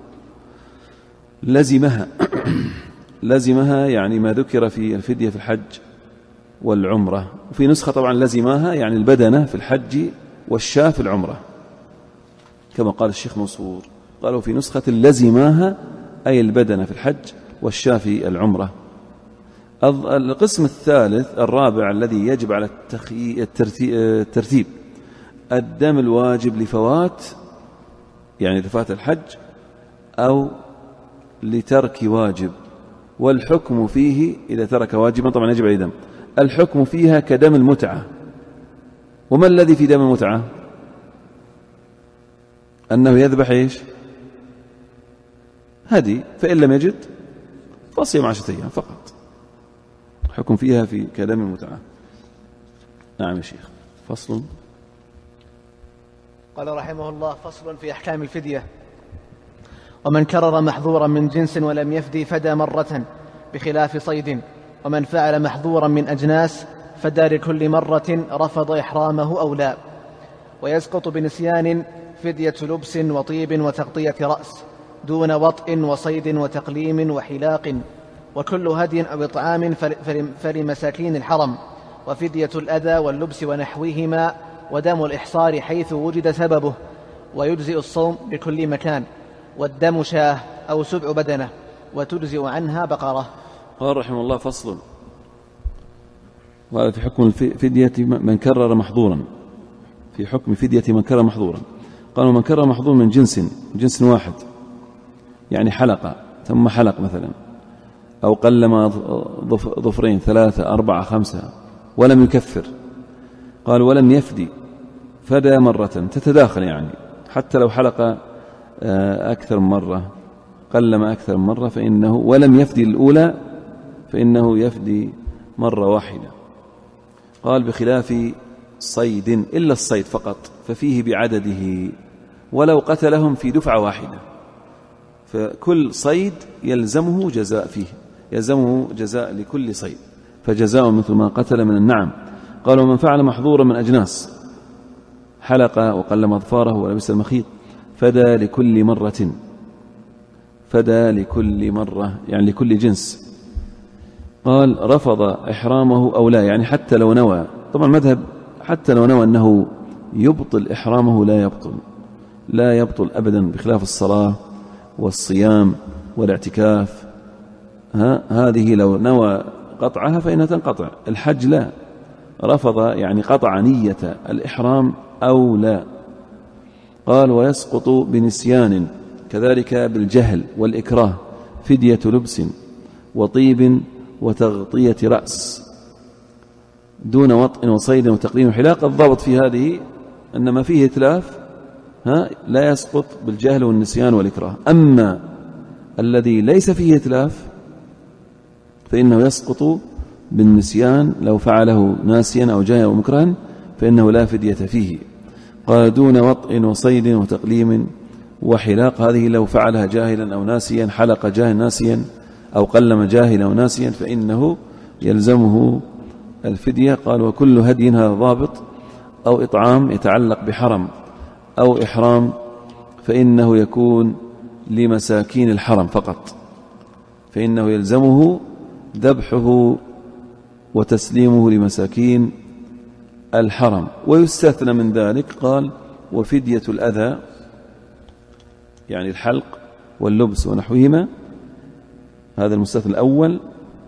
S2: لزمها يعني ما ذكر في الفدية في الحج والعمرة. وفي نسخة طبعا لزمها يعني البدنة في الحج والشاة في العمرة، كما قال الشيخ منصور. قالوا في نسخة لزمها أي البدنة في الحج والشاة في العمرة. القسم الثالث الرابع الذي يجب على الترتيب الدم الواجب لفوات، يعني لفات الحج أو لترك واجب، والحكم فيه إذا ترك واجبا طبعا يجب عليه دم. الحكم فيها كدم المتعة. وما الذي في دم المتعة؟ أنه يذبح إيش؟ هدي، فإن لم يجد فصيام 10 أيام فقط. حكم فيها في كدم المتعة. نعم يا شيخ. فصل.
S1: قال رحمه الله فصل في أحكام الفدية. ومن كرر محظورا من جنس ولم يفدي فدى مرة بخلاف صيد، ومن فعل محظورا من أجناس فدى لكل مرة رفض إحرامه أو لا. ويسقط بنسيان فدية لبس وطيب وتغطية رأس دون وطء وصيد وتقليم وحلاق، وكل هدي أو إطعام فلمساكين الحرم، وفدية الأذى واللبس ونحوهما، ودم الإحصار حيث وجد سببه، ويجزئ الصوم بكل مكان، والدم شاه أو 7 بدنة، وتجزئ عنها بقرة.
S2: قال رحمه الله فصل. وهذا في حكم فدية من كرر محظورا، في حكم فدية من كرر محظورا. قالوا من كرر محظور من جنس واحد، يعني حلقة ثم حلق مثلا، أو قلما ظفرين 3 4 5 ولم يكفر. قال ولم يفدي فدى مرة، تتداخل يعني حتى لو حلق أكثر من مرة، قلم أكثر من مرة، فإنه ولم يفدي الأولى فإنه يفدي مرة واحدة. قال بخلاف صيد، إلا الصيد فقط، ففيه بعدده ولو قتلهم في دفعة واحدة، فكل صيد يلزمه جزاء فيه، يلزمه جزاء لكل صيد، فجزاء مثل ما قتل من النعم. قالوا من فعل محظورا من أجناس، حلق وقلم أظفاره ولبس المخيط فدى لكل مرة، فدى لكل مرة يعني لكل جنس. قال رفض إحرامه أو لا، يعني حتى لو نوى، طبعا مذهب حتى لو نوى أنه يبطل إحرامه لا يبطل أبدا، بخلاف الصلاة والصيام والاعتكاف، هذه لو نوى قطعها فإنها تنقطع. الحج لا، رفض يعني قطع نية الإحرام أو لا. قال ويسقط بنسيان، كذلك بالجهل والإكراه، فدية لبس وطيب وتغطية رأس دون وطء وصيد وتقليم وحلاق. الضابط في هذه أن ما فيه إتلاف لا يسقط بالجهل والنسيان والإكراه. أما الذي ليس فيه إتلاف فإنه يسقط بالنسيان، لو فعله ناسيا أو جاهلا أو مكرها فإنه لا فدية فيه. قال دون وطء وصيد وتقليم وحلاق، هذه لو فعلها جاهلا أو ناسيا، حلق جاهلا ناسيا أو قلم جاهلا أو ناسيا فإنه يلزمه الفدية. قال وكل هدي هذا ضابط أو إطعام يتعلق بحرم أو إحرام فإنه يكون لمساكين الحرم فقط، فإنه يلزمه ذبحه وتسليمه لمساكين الحرم. ويستثنى من ذلك قال وفدية الأذى، يعني الحلق واللبس ونحوهما، هذا المستثنى الأول،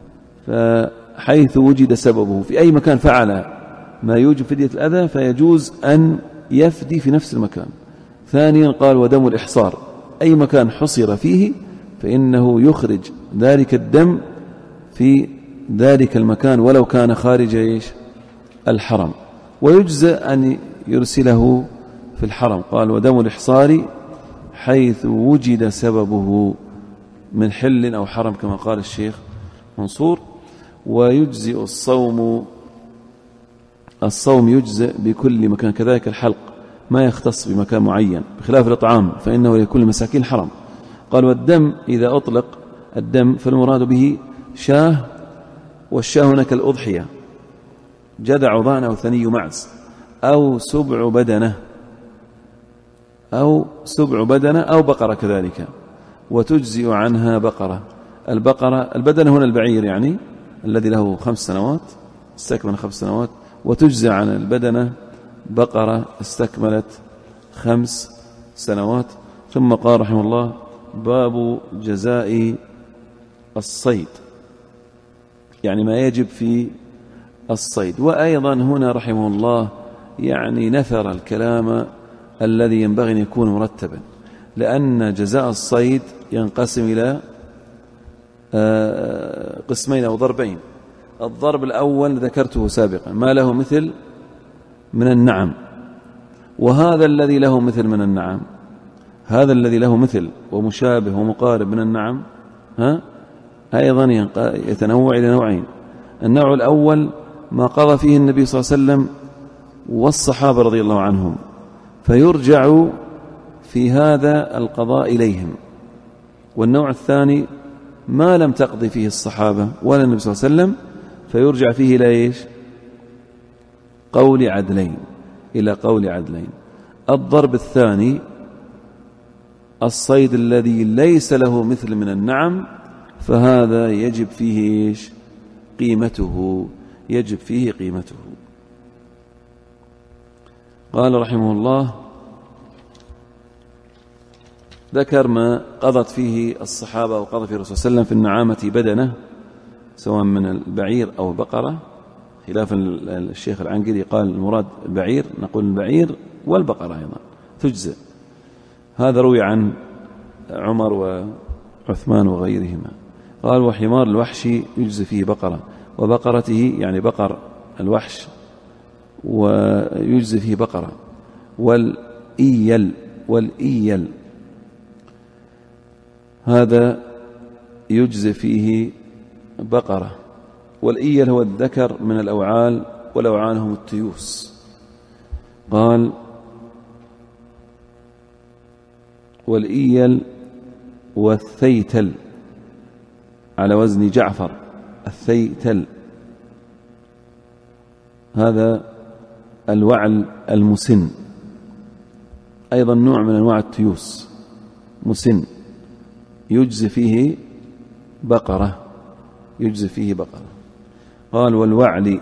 S2: فحيث وجد سببه في أي مكان فعل ما يوجب فدية الأذى فيجوز أن يفدي في نفس المكان. ثانيا قال ودم الإحصار، أي مكان حصر فيه فإنه يخرج ذلك الدم في ذلك المكان ولو كان خارج الحرم، ويجزى أن يرسله في الحرم. قال ودم الإحصار حيث وجد سببه من حل أو حرم كما قال الشيخ منصور. ويجزئ الصوم يجزئ بكل مكان، كذلك الحلق ما يختص بمكان معين، بخلاف الإطعام فإنه لكل مساكين الحرم. قال والدم إذا أطلق الدم فالمراد به شاه، والشاه هنا كالأضحية، جذع ضأن أو ثني معز أو سبع بدنة أو بقرة كذلك، وتجزئ عنها بقرة. البدنة هنا البعير، يعني الذي له 5 سنوات استكمل 5 سنوات، وتجزئ عن البدنة بقرة استكملت 5 سنوات. ثم قال رحمه الله باب جزاء الصيد، يعني ما يجب في الصيد. وأيضا هنا رحمه الله يعني نثر الكلام الذي ينبغي أن يكون مرتبا، لأن جزاء الصيد ينقسم إلى قسمين أو ضربين. الضرب الأول ذكرته سابقا، ما له مثل من النعم، وهذا الذي له مثل من النعم، هذا الذي له مثل ومشابه ومقارب من النعم أيضا يتنوع إلى نوعين. النوع الأول ما قضى فيه النبي صلى الله عليه وسلم والصحابة رضي الله عنهم، فيرجع في هذا القضاء إليهم. والنوع الثاني ما لم تقضي فيه الصحابة ولا النبي صلى الله عليه وسلم، فيرجع فيه إلى إيش؟ قول عدلين، إلى قول عدلين. الضرب الثاني الصيد الذي ليس له مثل من النعم، فهذا يجب فيه إيش؟ قيمته، يجب فيه قيمته. قال رحمه الله ذكر ما قضت فيه الصحابة وقضى فيه الرسول صلى الله عليه وسلم في النعامة بدنة، سواء من البعير أو البقرة، خلاف الشيخ العنقري قال المراد البعير، نقول البعير والبقرة أيضا تجزئ. هذا روي عن عمر وعثمان وغيرهما. قال وحمار الوحش يجزئ فيه بقرة، وبقرته يعني بقر الوحش ويجزئ فيه بقرة. والإيل هذا يجزئ فيه بقرة. والإيل هو الذكر من الأوعال، والأوعال هم التيوس. قال والإيل والثيتل على وزن جعفر، الثيتل هذا الوعل المسن أيضا نوع من أنواع التيوس مسن يجزي فيه بقرة، يجزي فيه بقرة. قال والوعل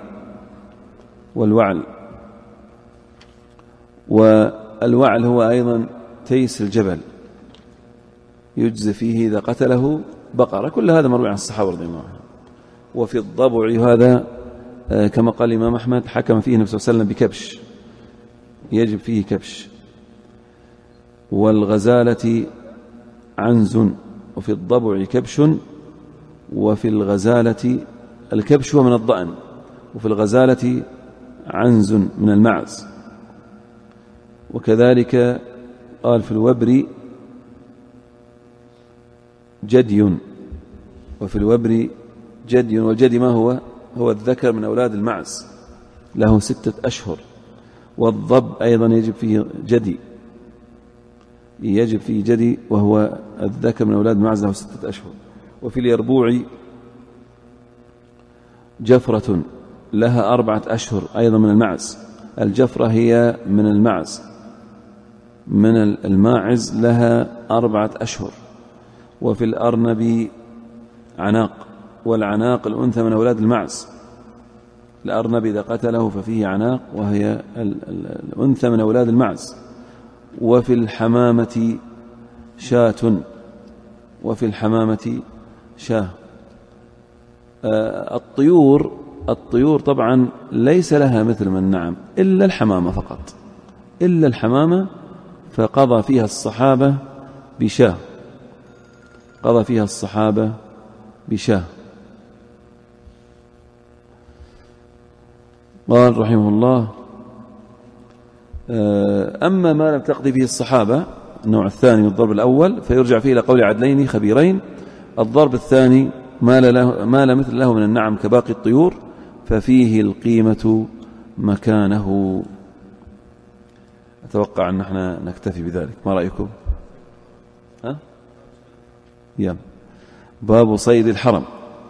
S2: والوعل هو أيضا تيس الجبل يجزي فيه إذا قتله بقرة. كل هذا مروي عن الصحابة رضي الله عنهم. وفي الضبع هذا كما قال الإمام أحمد حكم فيه النبي صلى الله عليه وسلم بكبش، يجب فيه كبش. والغزالة عنز، وفي الضبع كبش، وفي الغزالة الكبش هو من الضأن، وفي الغزالة عنز من المعز. وكذلك قال في الوبر جدي، وفي الوبر جدي، والجدي ما هو الذكر من أولاد المعز له 6 أشهر. والضب أيضا يجب فيه جدي وهو الذكر من أولاد المعز له 6 أشهر. وفي اليربوع جفرة لها 4 أشهر أيضا من المعز. الجفرة هي من المعز، من الماعز لها 4 أشهر. وفي الأرنب عناق، والعناق الأنثى من أولاد المعز. الأرنب إذا قتله ففيه عناق وهي الأنثى من أولاد المعز. وفي الحمامة شاة، وفي الحمامة شاه. الطيور طبعا ليس لها مثل من النعم إلا الحمامة فقط، إلا الحمامة، فقضى فيها الصحابة بشاه، قضى فيها الصحابة بشاه. قال رحمه الله أما ما لم تقضي فيه الصحابة، النوع الثاني من الضرب الأول، فيرجع فيه إلى قول عدلين خبيرين. الضرب الثاني ما لا مثل له من النعم كباقي الطيور، ففيه القيمة مكانه. أتوقع أن احنا نكتفي بذلك، ما رأيكم؟ باب صيد الحرم،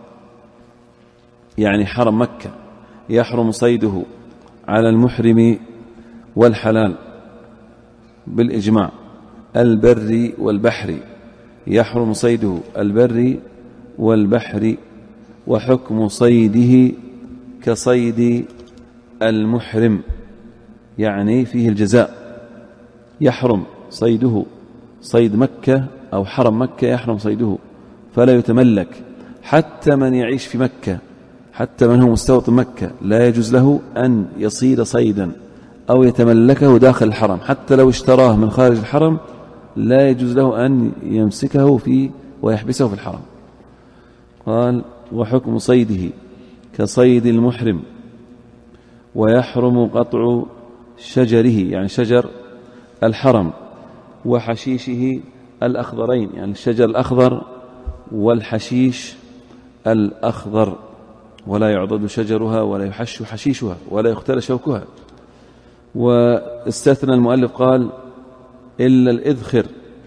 S2: يعني حرم مكة يحرم صيده على المحرم والحلال بالإجماع. البر والبحر يحرم صيده، البر والبحر. وحكم صيده كصيد المحرم، يعني فيه الجزاء. يحرم صيده، صيد مكة أو حرم مكة يحرم صيده، فلا يتملك. حتى من يعيش في مكة، حتى من هو مستوطن مكة، لا يجوز له أن يصيد صيدا أو يتملكه داخل الحرم. حتى لو اشتراه من خارج الحرم لا يجوز له أن يمسكه ويحبسه في الحرم. قال وحكم صيده كصيد المحرم. ويحرم قطع شجره، يعني شجر الحرم، وحشيشه الأخضرين، يعني الشجر الأخضر والحشيش الأخضر، ولا يعضد شجرها ولا يحش حشيشها ولا يختل شوكها. واستثنى المؤلف قال إلا الإذخر،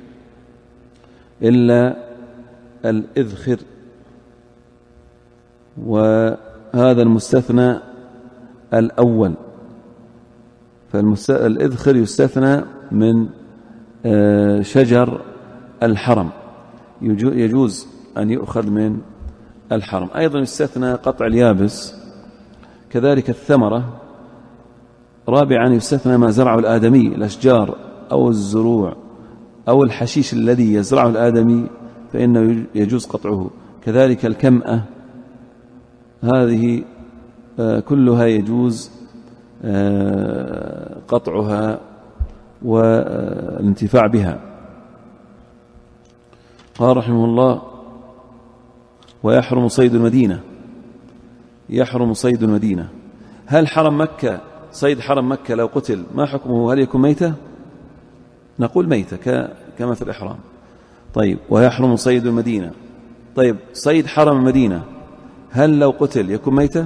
S2: إلا الإذخر. وهذا المستثنى الأول، فالإذخر يستثنى من شجر الحرم، يجوز أن يؤخذ من الحرم. أيضا يستثنى قطع اليابس، كذلك الثمرة. رابعا يستثنى ما زرعه الآدمي، الأشجار أو الزروع أو الحشيش الذي يزرعه الآدمي فإنه يجوز قطعه. كذلك الكمأة، هذه كلها يجوز قطعها والانتفاع بها. قال رحمه الله ويحرم صيد المدينة، يحرم صيد المدينة. هل حرم مكة، صيد حرم مكة لو قتل ما حكمه؟ هل يكون ميتة؟ نقول ميتة كما في الإحرام. طيب ويحرم صيد المدينة. طيب صيد حرم المدينة هل لو قتل يكون ميتة؟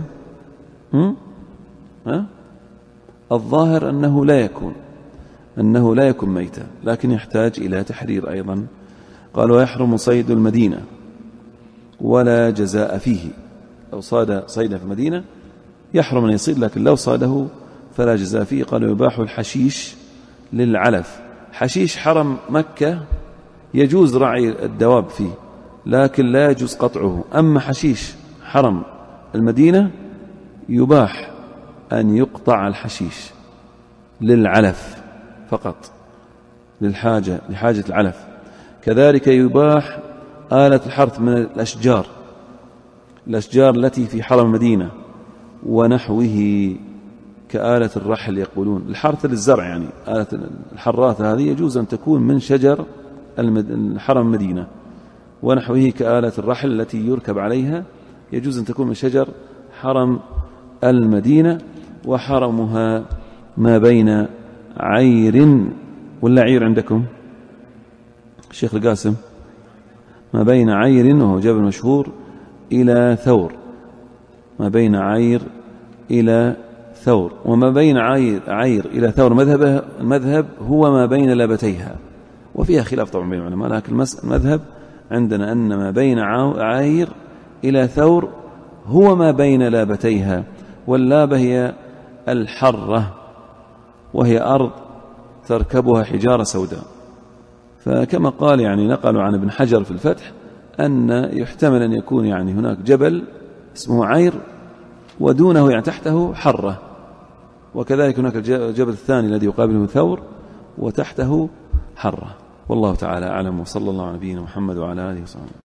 S2: الظاهر أنه لا يكون ميتة، لكن يحتاج إلى تحرير أيضا. قال ويحرم صيد المدينة ولا جزاء فيه. لو صاد صيدا في المدينة يحرم أن يصيد، لكن لو صاده فلا جزاء فيه. قال يباح الحشيش للعلف، حشيش حرم مكة يجوز رعي الدواب فيه لكن لا يجوز قطعه. أما حشيش حرم المدينة يباح أن يقطع الحشيش للعلف فقط، لحاجة العلف. كذلك يباح آلة الحرث من الأشجار التي في حرم المدينة ونحوه كآلة الرحل. يقولون الحرث للزرع، يعني آلة الحراثة هذه يجوز أن تكون من شجر حرم المدينة، ونحوه كآلة الرحل التي يركب عليها يجوز أن تكون من شجر حرم المدينة. وحرمها ما بين عير، ولا عير عندكم الشيخ القاسم؟ ما بين عير وهو جبل مشهور إلى ثور، ما بين عير إلى ثور. وما بين عير إلى ثور المذهب هو ما بين لابتيها، وفيها خلاف طبعا بين العلماء، لكن المذهب عندنا أن ما بين عير إلى ثور هو ما بين لابتيها. واللابة هي الحرة، وهي أرض تركبها حجارة سوداء. فكما قال يعني نقلوا عن ابن حجر في الفتح أن يحتمل أن يكون يعني هناك جبل اسمه عير ودونه يعني تحته حرة، وكذلك هناك الجبل الثاني الذي يقابله ثور وتحته حرة. والله تعالى أعلم، وصلى الله على نبينا محمد وعلى آله وصحبه.